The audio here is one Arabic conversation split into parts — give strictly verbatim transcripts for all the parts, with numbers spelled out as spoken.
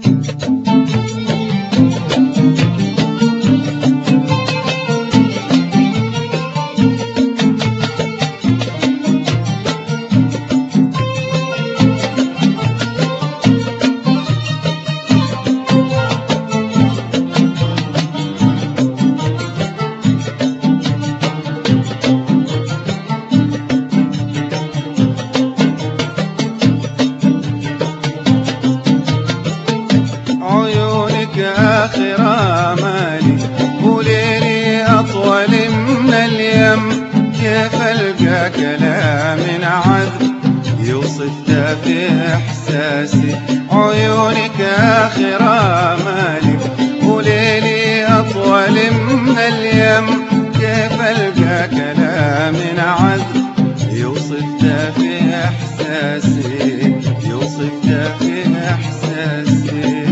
آخر آمالي وليلي أطول من اليم، كيف ألقى كلام عذب يوصف ده في إحساسي. عيونك آخر آمالي وليلي أطول من اليم، كيف ألقى كلام عذب يوصف ده في إحساسي، يوصف ده في إحساسي.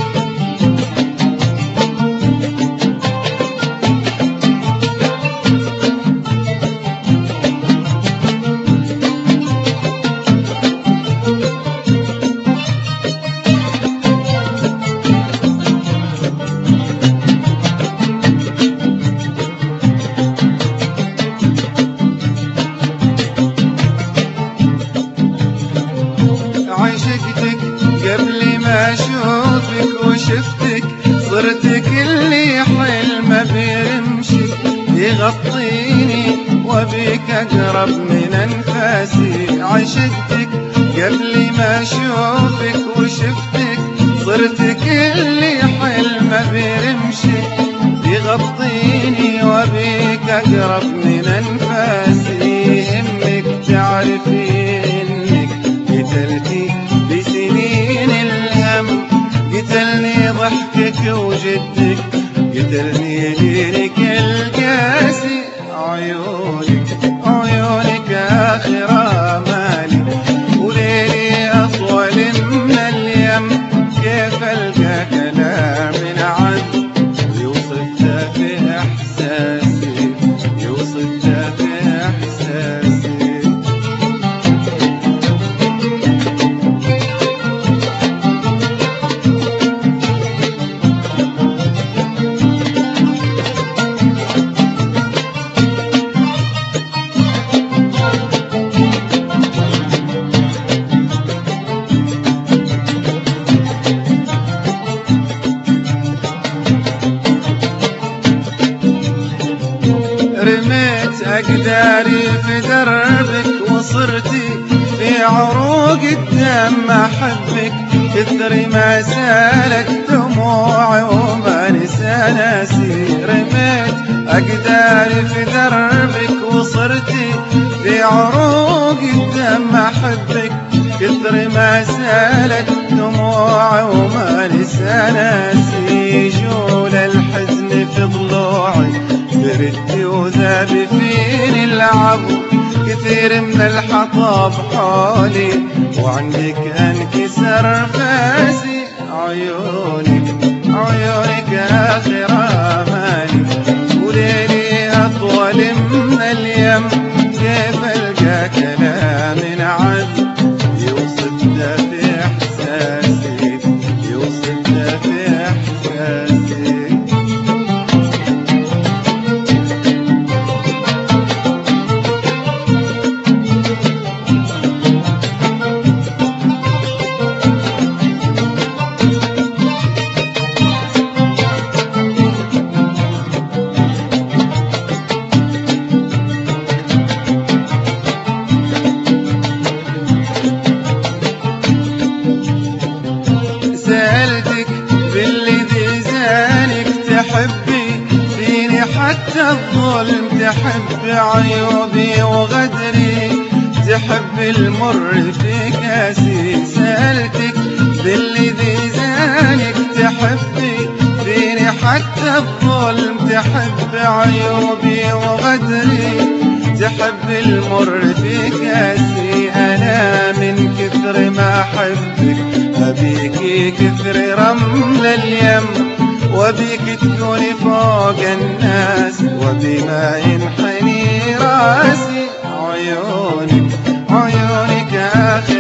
عشقتك قبل ما اشوفك وشفتك، صرت كل حلم بيرمشك يغطيني وبيك اقرب من انفاسي. عشقتك قبل ما اشوفك وشفتك، صرت كل حلم بيرمشك يغطيني وبيك اقرب من انفاسي. همك تعرفي انك قتلتي بسنين الهم، قتلني ضحكك وجدك، قتلني ليلك القاسي. عيونك عيونك آخر آمالي وليلي أطول من اليم، كيف ألقى كلام عذب يوصف ده في إحساسي، يوصف ده في إحساسي. رميت أقداري في دربك وصرتي في عروق الدم أحبك، كثر ما سالت دموعي وما نسى ناسي. رميت أقداري في دربك وصرتي في عروق الدم أحبك، كثر ما سالت دموعي وما نسى ناسي. جول الحزن في ضلوعي بردي وذاب فيني العظم، كثير من الحطب حولي وعندك انكسر فاسي. عيونك عيونك آخر آمالي وليلي أطول من اليم، كيف ألقى كلام عذب يوصف ده في إحساسي، يوصف ده في إحساسي. سألتك بالذي زانك تحبي فيني حتى الظلم، تحب عيوبي وغدري، تحب المر في كاسي. سألتك بالذي زانك تحبي فيني حتى الظلم، تحب عيوبي وغدري، تحب المر في كاسي. أنا من كثر ما أحبك أبيكي كثر رمل اليم، وبيك تكوني فوق الناس وبما ينحني راسي. عيونك عيونك آخر